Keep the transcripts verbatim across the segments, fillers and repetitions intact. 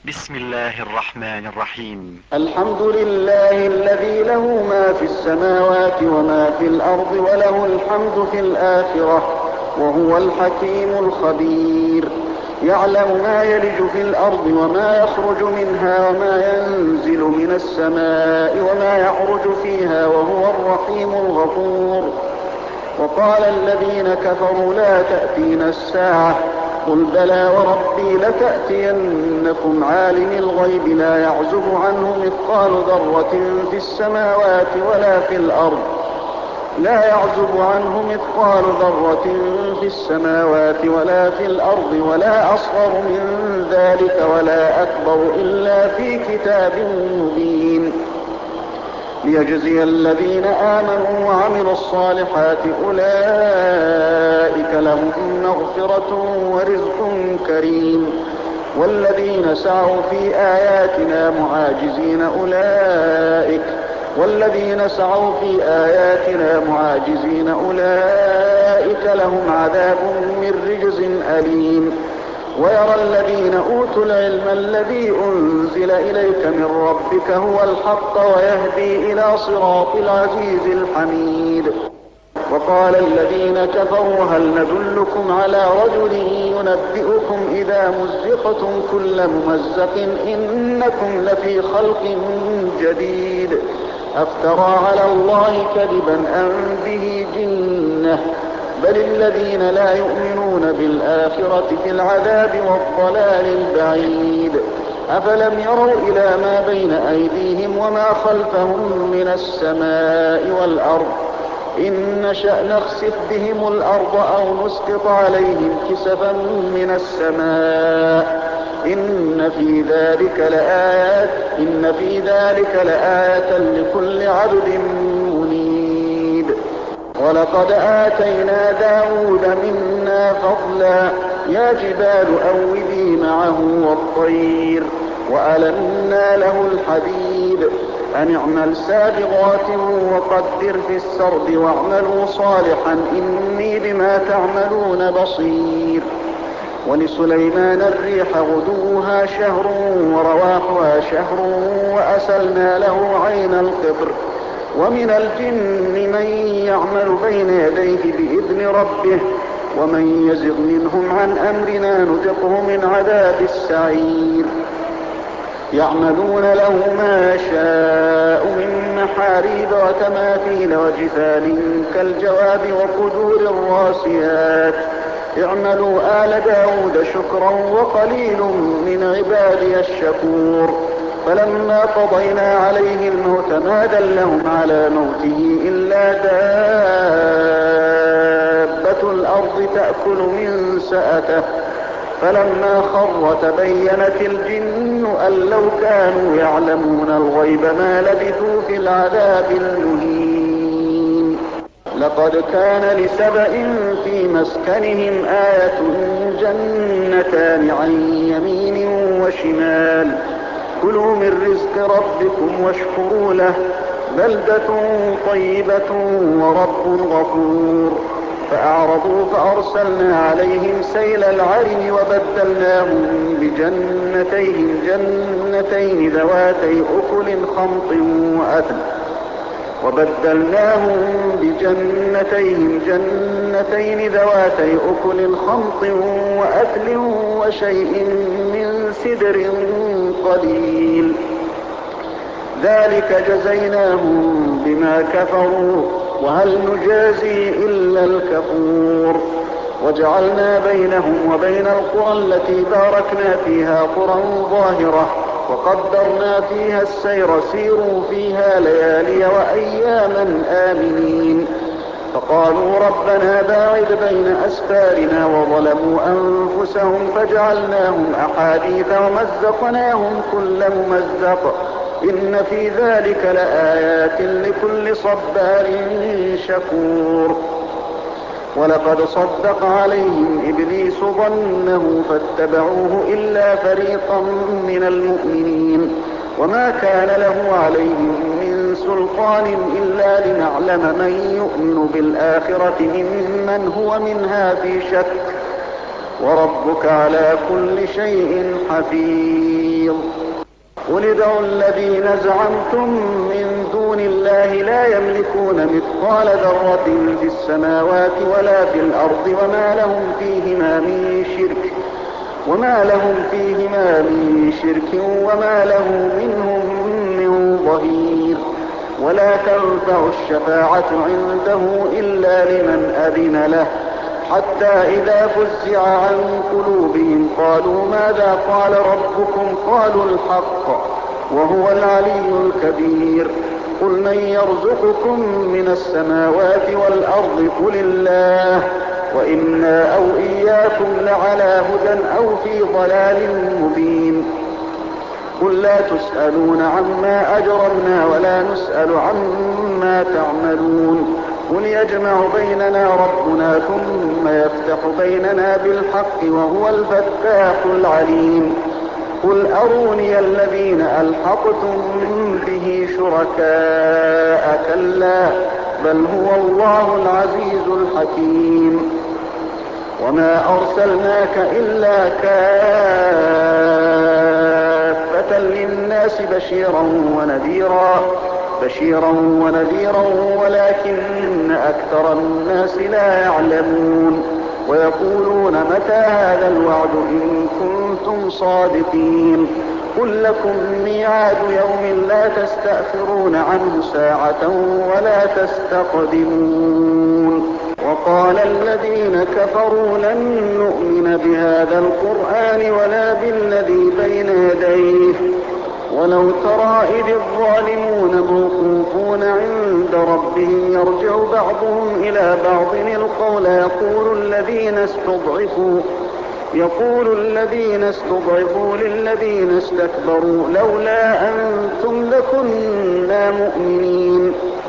بسم الله الرحمن الرحيم. الحمد لله الذي له ما في السماوات وما في الأرض وله الحمد في الآخرة وهو الحكيم الخبير. يعلم ما يلج في الأرض وما يخرج منها وما ينزل من السماء وما يعرج فيها وهو الرحيم الغفور. وقال الذين كفروا لا تأتينا الساعة قل بلى وربي لتأتينكم عالم الغيب لا يعزب عنه مثقال ذرة في السماوات ولا في الأرض لا يعزب عنه مثقال ذرة في السماوات ولا في الأرض ولا أصغر من ذلك ولا أكبر إلا في كتاب مبين ليجزي الذين آمنوا وعملوا الصالحات أولئك لهم مغفرة ورزق كريم. والذين سعوا في آياتنا معاجزين أولئك والذين سعوا في آياتنا معاجزين أولئك لهم عذاب من رجز أليم. ويرى الذين أوتوا العلم الذي أنزل إليك من ربك هو الحق ويهدي إلى صراط العزيز الحميد. وقال الذين كفروا هل ندلكم على رجل ينبئكم إذا مزقتم كل ممزق إنكم لفي خلق جديد أفترى على الله كذبا أم به جنة بل الذين لا يؤمنون بالآخرة في العذاب والضلال البعيد. أفلم يروا إلى ما بين أيديهم وما خلفهم من السماء والأرض إن نشأ نخسف بهم الأرض أو نسقط عليهم كسفا من السماء إن في ذلك لآيات إن في ذلك لآية لكل عبد منيب. ولقد آتينا داود منا فضلا يا جبال أوبي معه والطير وألنا له الحديد أن اعمل سابغات وقدر في السرد واعملوا صالحا إني بما تعملون بصير. ولسليمان الريح غدوها شهر ورواحها شهر وأسلنا له عين القطر ومن الجن من يعمل بين يديه بإذن ربه ومن يزغ منهم عن أمرنا نذقه من عذاب السعير. يعملون له ما شاء من محاريب وتماثيل وجفان كالجواب وقدور الراسيات اعملوا آل داود شكرا وقليل من عبادي الشكور. فلما قضينا عليه الموت ما دلهم على موته إلا دابة الأرض تأكل من سأته فلما خر تبينت الجن أن لو كانوا يعلمون الغيب ما لبثوا في العذاب المهين. لقد كان لسبأ في مسكنهم آية جنتان عن يمين وشمال كلوا من رزق ربكم واشكروا له بلدة طيبة ورب غفور. فأعرضوا فأرسلنا عليهم سيل العرم وبدلناهم بجنتيهم جنتين ذواتي أكل خمط وأثل وبدلناهم بجنتيهم جنتين ذواتي أكل خمط وأثل وشيء من سدر قليل ذلك جزيناهم بما كفروا وهل نجازي إلا الكفور. وجعلنا بينهم وبين القرى التي باركنا فيها قرى ظاهرة وقدرنا فيها السير سيروا فيها ليالي وأياما آمنين. فقالوا ربنا باعد بين أسفارنا وظلموا أنفسهم فجعلناهم أحاديث ومزقناهم كل ممزق إن في ذلك لآيات لكل صبار شكور. ولقد صدق عليهم إبليس ظنه فاتبعوه إلا فريقا من المؤمنين وما كان له عليهم من سلطان إلا لنعلم من يؤمن بالآخرة ممن هو منها في شك وربك على كل شيء حفيظ. قل ادعوا الذين زعمتم من دون الله لا يملكون مثقال ذرة في السماوات ولا في الأرض وما لهم فيهما من شرك وما لهم فيهما من شرك وما له منهم من ظهير. ولا تنفع الشفاعة عنده إلا لمن أذن له، حتى إذا فزع عن قلوبهم قالوا ماذا قال ربكم؟ قالوا الحق وهو العلي الكبير. قل من يرزقكم من السماوات والأرض؟ قل الله، وإنا أو إياكم لعلى هدى أو في ضلال مبين. قل لا تسألون عما أجرمنا ولا نسأل عما تعملون. قل يجمع بيننا ربنا ثم يفتح بيننا بالحق وهو الفتاح العليم. قل أروني الذين ألحقتم به شركاء كلا بل هو الله العزيز الحكيم. وما أرسلناك إلا كافة للناس بشيرا ونذيرا بشيرا ونذيرا ولكن أكثر الناس لا يعلمون. ويقولون متى هذا الوعد إن كنتم صادقين؟ قل لكم ميعاد يوم لا تستأخرون عنه ساعة ولا تستقدمون. وقال الذين كفروا لن نؤمن بهذا القرآن ولا بالذي بين يديه ولو ترى إذ الظالمون موقوفون عند ربهم يرجع بعضهم إلى بعض القول يقول الذين استضعفوا يقول الذين استضعفوا للذين استكبروا لولا أنتم لكنا مؤمنين.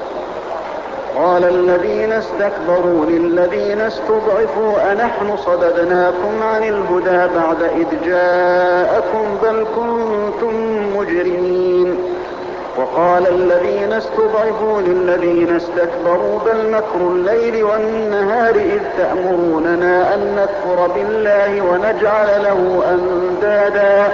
قال الذين استكبروا للذين استضعفوا أنحن صددناكم عن الهدى بعد إذ جاءكم بل كنتم مجرمين. وقال الذين استضعفوا للذين استكبروا بل مكر الليل والنهار إذ تأمروننا أن نكفر بالله ونجعل له أندادا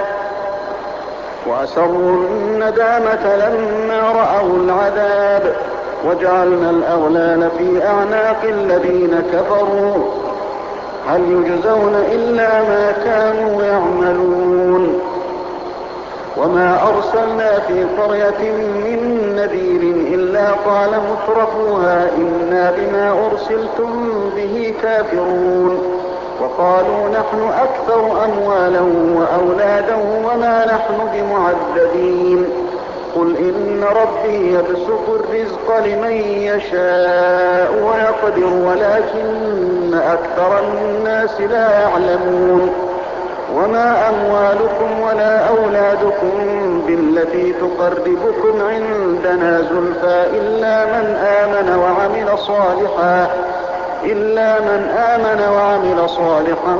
وأسروا الندامة لما رأوا العذاب وجعلنا الأغلال في أعناق الذين كفروا هل يجزون إلا ما كانوا يعملون. وما أرسلنا في قرية من نذير إلا قال مترفوها إنا بما أرسلتم به كافرون. وقالوا نحن أكثر أموالا وأولادا وما نحن بمعذبين. قل إن ربي يبسط الرزق لمن يشاء ويقدر ولكن أكثر الناس لا يعلمون. وما أموالكم ولا أولادكم بالتي تقربكم عندنا زلفى إلا من آمن وعمل صالحا إلا من آمن وعمل صالحا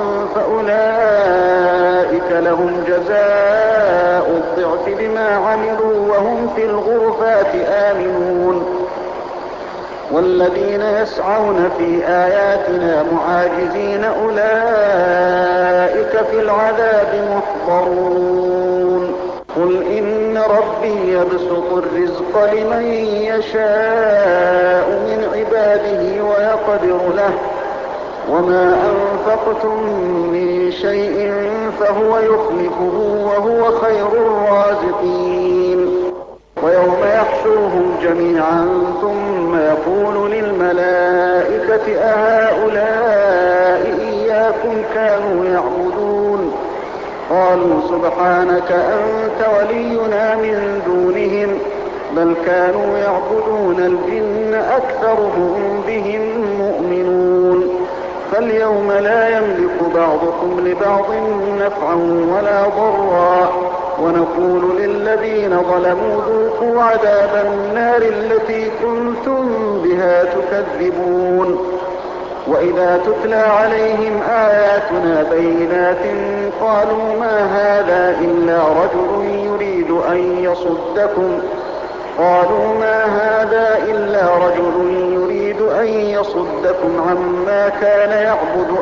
فأولئك لهم جزاء الضعف بما عملوا وهم في الغرفات آمنون. والذين يسعون في آياتنا معاجزين أولئك في العذاب محضرون. قل إن ربي يبسط الرزق لمن يشاء من عباده ويقدر له وما أنفقتم من شيء فهو يخلفه وهو خير الرازقين. ويوم يحشرهم جميعا ثم يقول للملائكة أهؤلاء إياكم كانوا يعبدون؟ قالوا سبحانك أنت ولينا من دونهم بل كانوا يعبدون الجن أكثرهم بهم مؤمنون. فاليوم لا يملك بعضكم لبعض نفعا ولا ضرا ونقول للذين ظلموا ذوقوا عذاب النار التي كنتم بها تكذبون. وإذا تتلى عليهم آياتنا بينات قالوا ما هذا إلا رجل يريد أن يصدكم قالوا ما هذا إلا رجل يريد أن يصدكم عما كان يعبد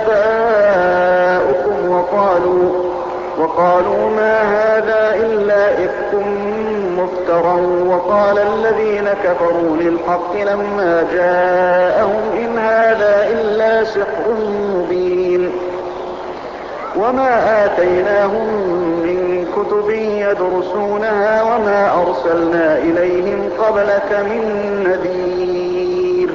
آباؤكم وقالوا, وقالوا ما هذا إلا إفك مفترى. وقال الذين كفروا للحق لما جاءهم إن هذا إلا سحر مبين. وما آتيناهم من كتب يدرسونها وما أرسلنا إليهم قبلك من نذير.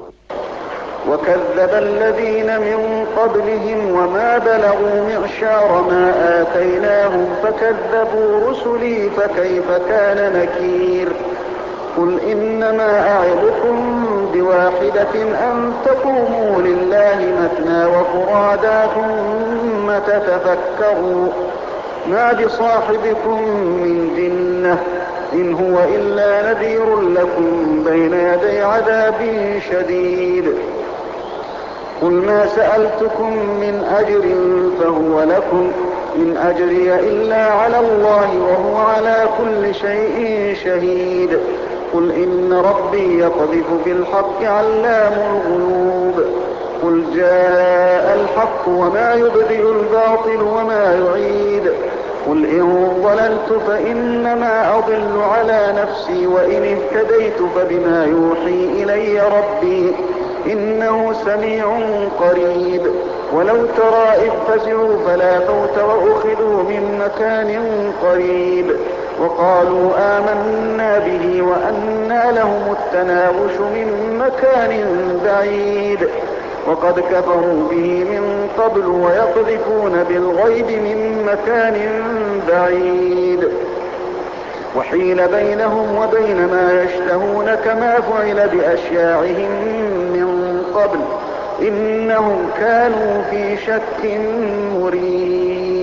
وكذب الذين من قبلهم وما بلغوا معشار ما آتيناهم فكذبوا رسلي فكيف كان نكير. قل إنما أعظكم بواحدة أن تقوموا لله مثنى وفرادا ثم تتفكروا ما بصاحبكم من جنة إن هو إلا نذير لكم بين يدي عذاب شديد. قل ما سألتكم من أجر فهو لكم إن أجري إلا على الله وهو على كل شيء شهيد. قل إن ربي يقذف بالحق علام الغيوب. قل جاء الحق وما يبدئ الباطل وما يعيد. قل إن ضللت فإنما أضل على نفسي وإن اهتديت فبما يوحي إلي ربي إنه سميع قريب. ولو ترى إذ فزعوا فلا فوت وأخذوا من مكان قريب وقالوا آمنا به وأنى لهم التناوش من مكان بعيد وقد كفروا به من قبل ويقذفون بالغيب من مكان بعيد. وحيل بينهم وبين ما يشتهون كما فعل بأشياعهم من قبل إنهم كانوا في شك مريب.